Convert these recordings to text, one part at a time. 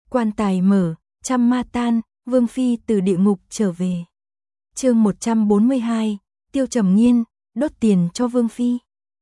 Quan tài mở, trăm ma tan, Vương Phi từ địa ngục trở về. Chương 142, Tiêu Trầm Nghiên, đốt tiền cho Vương Phi.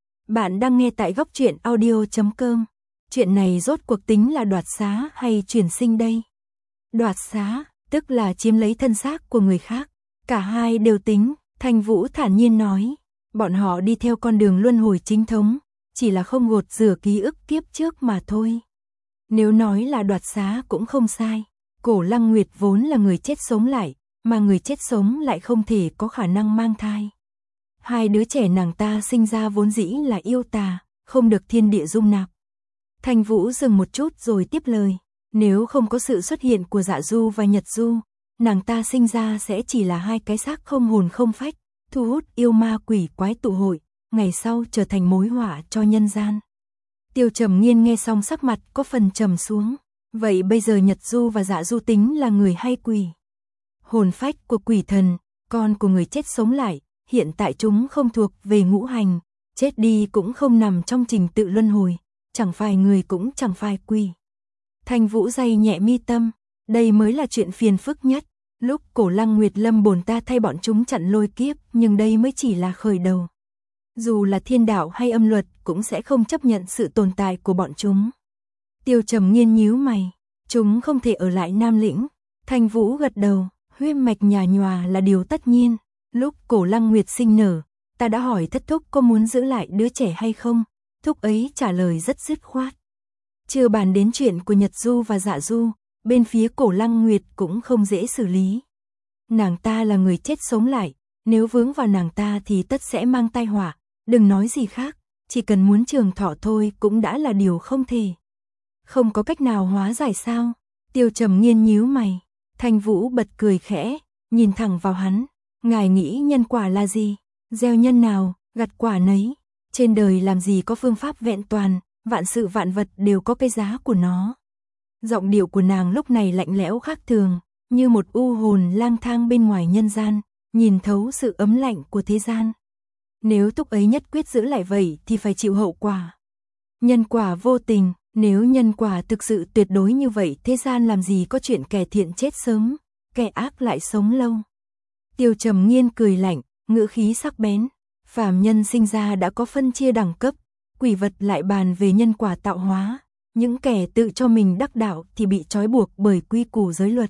Bạn đang nghe tại góc truyện audio.com. Chuyện này rốt cuộc tính là đoạt xá hay chuyển sinh đây? Đoạt xá, tức là chiếm lấy thân xác của người khác. Cả hai đều tính, Thanh Vũ thản nhiên nói. Bọn họ đi theo con đường luân hồi chính thống, chỉ là không gột rửa ký ức kiếp trước mà thôi. Nếu nói là đoạt xá cũng không sai. Cổ Lăng Nguyệt vốn là người chết sống lại, mà người chết sống lại không thể có khả năng mang thai. Hai đứa trẻ nàng ta sinh ra vốn dĩ là yêu tà, không được thiên địa dung nạp. Thanh Vũ dừng một chút rồi tiếp lời. Nếu không có sự xuất hiện của Dạ Du và Nhật Du, nàng ta sinh ra sẽ chỉ là hai cái xác không hồn không phách, thu hút yêu ma quỷ quái tụ hội, ngày sau trở thành mối họa cho nhân gian. Tiêu Trầm Nghiên nghe xong sắc mặt có phần trầm xuống. Vậy bây giờ Nhật Du và Dạ Du tính là người hay quỷ? Hồn phách của quỷ thần, con của người chết sống lại, hiện tại chúng không thuộc về ngũ hành, chết đi cũng không nằm trong trình tự luân hồi, chẳng phải người cũng chẳng phải quỷ. Thanh Vũ day nhẹ mi tâm, đây mới là chuyện phiền phức nhất. Lúc Cổ Lăng Nguyệt Lâm bổn ta thay bọn chúng chặn lôi kiếp, nhưng đây mới chỉ là khởi đầu. Dù là thiên đạo hay âm luật cũng sẽ không chấp nhận sự tồn tại của bọn chúng. Tiêu Trầm Nghiên nhíu mày, chúng không thể ở lại Nam Lĩnh. Thanh Vũ gật đầu, huyết mạch nhà nhòa là điều tất nhiên. Lúc Cổ Lăng Nguyệt sinh nở, ta đã hỏi thất thúc có muốn giữ lại đứa trẻ hay không, thúc ấy trả lời rất dứt khoát. Chưa bàn đến chuyện của Nhật Du và Dạ Du, bên phía Cổ Lăng Nguyệt cũng không dễ xử lý. Nàng ta là người chết sống lại, nếu vướng vào nàng ta thì tất sẽ mang tai họa, đừng nói gì khác, chỉ cần muốn trường thọ thôi cũng đã là điều không thể. Không có cách nào hóa giải sao? Tiêu Trầm Nghiên nhíu mày. Thanh Vũ bật cười khẽ, nhìn thẳng vào hắn. Ngài nghĩ nhân quả là gì? Gieo nhân nào, gặt quả nấy. Trên đời làm gì có phương pháp vẹn toàn, vạn sự vạn vật đều có cái giá của nó. Giọng điệu của nàng lúc này lạnh lẽo khác thường, như một u hồn lang thang bên ngoài nhân gian, nhìn thấu sự ấm lạnh của thế gian. Nếu thúc ấy nhất quyết giữ lại vậy thì phải chịu hậu quả. Nhân quả vô tình. Nếu nhân quả thực sự tuyệt đối như vậy, thế gian làm gì có chuyện kẻ thiện chết sớm, kẻ ác lại sống lâu. Tiêu Trầm Nghiên cười lạnh, ngữ khí sắc bén. Phàm nhân sinh ra đã có phân chia đẳng cấp, quỷ vật lại bàn về nhân quả tạo hóa. Những kẻ tự cho mình đắc đạo thì bị trói buộc bởi quy củ giới luật.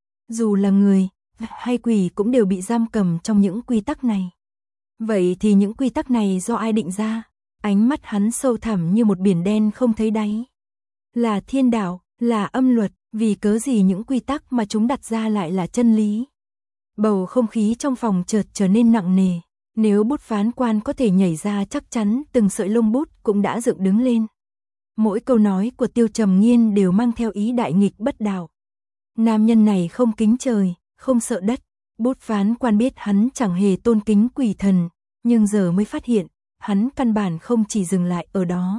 Dù là người hay quỷ cũng đều bị giam cầm trong những quy tắc này. Vậy thì những quy tắc này do ai định ra? Ánh mắt hắn sâu thẳm như một biển đen không thấy đáy. Là thiên đạo, là âm luật, vì cớ gì những quy tắc mà chúng đặt ra lại là chân lý. Bầu không khí trong phòng chợt trở nên nặng nề. Nếu bút phán quan có thể nhảy ra chắc chắn từng sợi lông bút cũng đã dựng đứng lên. Mỗi câu nói của Tiêu Trầm Nghiên đều mang theo ý đại nghịch bất đạo. Nam nhân này không kính trời, không sợ đất. Bút phán quan biết hắn chẳng hề tôn kính quỷ thần, nhưng giờ mới phát hiện, hắn căn bản không chỉ dừng lại ở đó.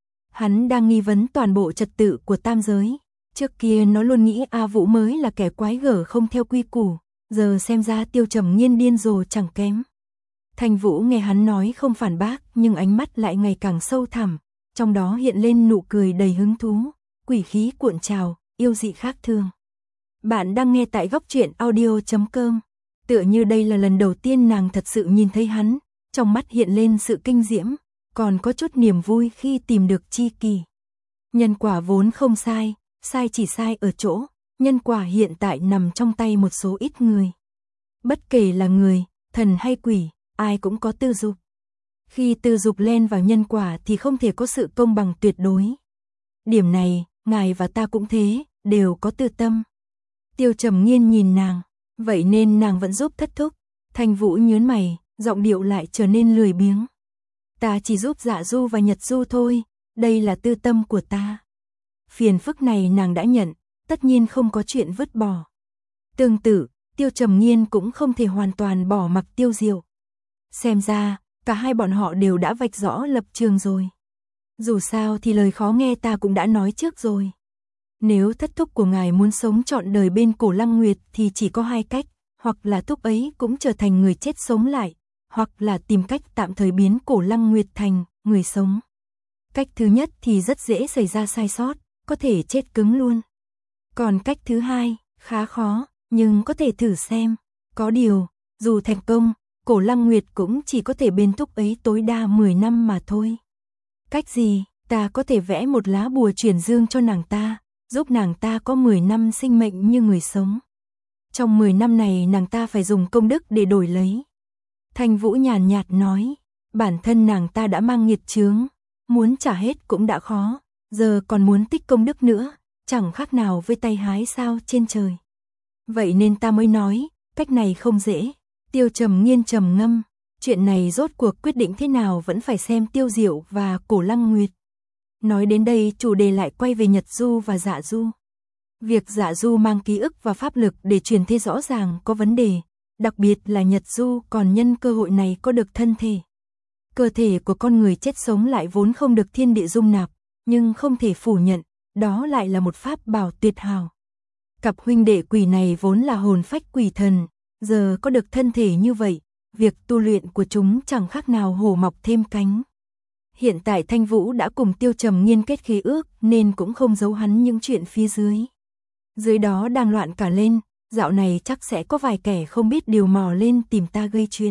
Hắn đang nghi vấn toàn bộ trật tự của tam giới. Trước kia nó luôn nghĩ A Vũ mới là kẻ quái gở không theo quy củ, giờ xem ra Tiêu Trầm Nghiên điên rồ chẳng kém. Thanh Vũ nghe hắn nói không phản bác, nhưng ánh mắt lại ngày càng sâu thẳm, trong đó hiện lên nụ cười đầy hứng thú, quỷ khí cuộn trào, yêu dị khác thường. Bạn đang nghe tại góc truyện audio.com. Tựa như đây là lần đầu tiên nàng thật sự nhìn thấy hắn, trong mắt hiện lên sự kinh diễm, còn có chút niềm vui khi tìm được tri kỷ. Nhân quả vốn không sai, sai chỉ sai ở chỗ, nhân quả hiện tại nằm trong tay một số ít người. Bất kể là người, thần hay quỷ, ai cũng có tư dục. Khi tư dục len vào nhân quả thì không thể có sự công bằng tuyệt đối. Điểm này, ngài và ta cũng thế, đều có tư tâm. Tiêu Trầm Nghiên nhìn nàng, vậy nên nàng vẫn giúp thất thúc. Thanh Vũ nhớn mày, giọng điệu lại trở nên lười biếng. Ta chỉ giúp Dạ Du và Nhật Du thôi, đây là tư tâm của ta. Phiền phức này nàng đã nhận, tất nhiên không có chuyện vứt bỏ. Tương tự, Tiêu Trầm Nghiên cũng không thể hoàn toàn bỏ mặc Tiêu Diệu. Xem ra, cả hai bọn họ đều đã vạch rõ lập trường rồi. Dù sao thì lời khó nghe ta cũng đã nói trước rồi. Nếu thất thúc của ngài muốn sống trọn đời bên Cổ Lăng Nguyệt thì chỉ có hai cách, hoặc là thúc ấy cũng trở thành người chết sống lại, hoặc là tìm cách tạm thời biến Cổ Lăng Nguyệt thành người sống. Cách thứ nhất thì rất dễ xảy ra sai sót, có thể chết cứng luôn. Còn cách thứ hai, khá khó, nhưng có thể thử xem. Có điều, dù thành công, Cổ Lăng Nguyệt cũng chỉ có thể bên thúc ấy tối đa 10 năm mà thôi. Cách gì? Ta có thể vẽ một lá bùa chuyển dương cho nàng ta, giúp nàng ta có 10 năm sinh mệnh như người sống. Trong 10 năm này nàng ta phải dùng công đức để đổi lấy. Thanh Vũ nhàn nhạt nói, bản thân nàng ta đã mang nghiệt chướng, muốn trả hết cũng đã khó, giờ còn muốn tích công đức nữa, chẳng khác nào với tay hái sao trên trời. Vậy nên ta mới nói, cách này không dễ. Tiêu Trầm Nghiên trầm ngâm, chuyện này rốt cuộc quyết định thế nào vẫn phải xem Tiêu Diệu và Cổ Lăng Nguyệt. Nói đến đây chủ đề lại quay về Nhật Du và Dạ Du. Việc Dạ Du mang ký ức và pháp lực để truyền thế rõ ràng có vấn đề, đặc biệt là Nhật Du còn nhân cơ hội này có được thân thể. Cơ thể của con người chết sống lại vốn không được thiên địa dung nạp, nhưng không thể phủ nhận, đó lại là một pháp bảo tuyệt hảo. Cặp huynh đệ quỷ này vốn là hồn phách quỷ thần, giờ có được thân thể như vậy, việc tu luyện của chúng chẳng khác nào hổ mọc thêm cánh. Hiện tại Thanh Vũ đã cùng Tiêu Trầm Nghiên kết khế ước nên cũng không giấu hắn những chuyện phía dưới. Dưới đó đang loạn cả lên, dạo này chắc sẽ có vài kẻ không biết điều mò lên tìm ta gây chuyện.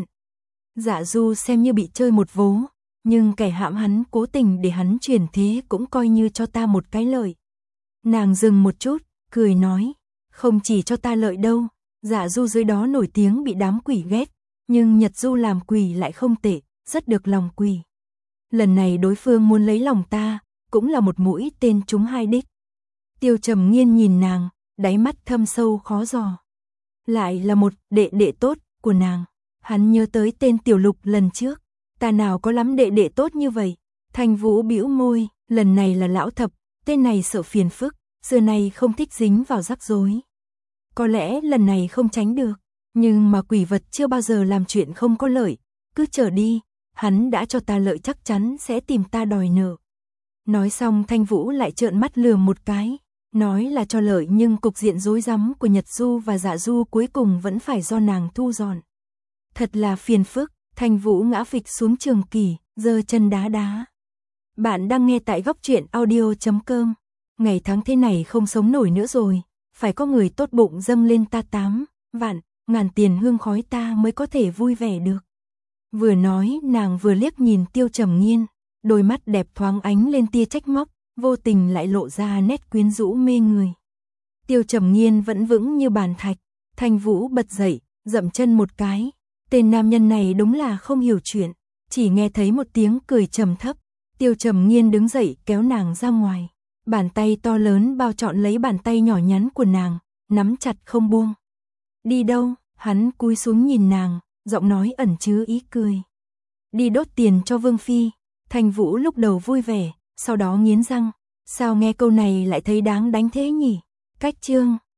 Dạ Du xem như bị chơi một vố, nhưng kẻ hãm hắn cố tình để hắn chuyển thế cũng coi như cho ta một cái lợi. Nàng dừng một chút, cười nói, không chỉ cho ta lợi đâu, Dạ Du dưới đó nổi tiếng bị đám quỷ ghét, nhưng Nhật Du làm quỷ lại không tệ, rất được lòng quỷ. Lần này đối phương muốn lấy lòng ta, cũng là một mũi tên trúng hai đích. Tiêu Trầm Nghiên nhìn nàng, đáy mắt thâm sâu khó dò. Lại là một đệ đệ tốt của nàng. Hắn nhớ tới tên Tiểu Lục lần trước, ta nào có lắm đệ đệ tốt như vậy. Thanh Vũ bĩu môi, lần này là Lão Thập, tên này sợ phiền phức, xưa nay không thích dính vào rắc rối. Có lẽ lần này không tránh được, nhưng mà quỷ vật chưa bao giờ làm chuyện không có lợi, cứ chờ đi, hắn đã cho ta lợi chắc chắn sẽ tìm ta đòi nợ. Nói xong Thanh Vũ lại trợn mắt lườm một cái, nói là cho lợi nhưng cục diện rối rắm của Nhật Du và Dạ Du cuối cùng vẫn phải do nàng thu dọn. Thật là phiền phức, Thanh Vũ ngã phịch xuống trường kỷ, giơ chân đá đá. Bạn đang nghe tại góc truyện audio.com. Ngày tháng thế này không sống nổi nữa rồi, phải có người tốt bụng dâng lên ta 8 vạn, ngàn tiền hương khói ta mới có thể vui vẻ được. Vừa nói nàng vừa liếc nhìn Tiêu Trầm Nghiên, đôi mắt đẹp thoáng ánh lên tia trách móc, vô tình lại lộ ra nét quyến rũ mê người. Tiêu Trầm Nghiên vẫn vững như bàn thạch, Thanh Vũ bật dậy, dậm chân một cái. Tên nam nhân này đúng là không hiểu chuyện, chỉ nghe thấy một tiếng cười trầm thấp. Tiêu Trầm Nghiên đứng dậy kéo nàng ra ngoài. Bàn tay to lớn bao trọn lấy bàn tay nhỏ nhắn của nàng, nắm chặt không buông. Đi đâu? Hắn cúi xuống nhìn nàng, giọng nói ẩn chứa ý cười. Đi đốt tiền cho Vương Phi. Thanh Vũ lúc đầu vui vẻ, sau đó nghiến răng. Sao nghe câu này lại thấy đáng đánh thế nhỉ? Cách chương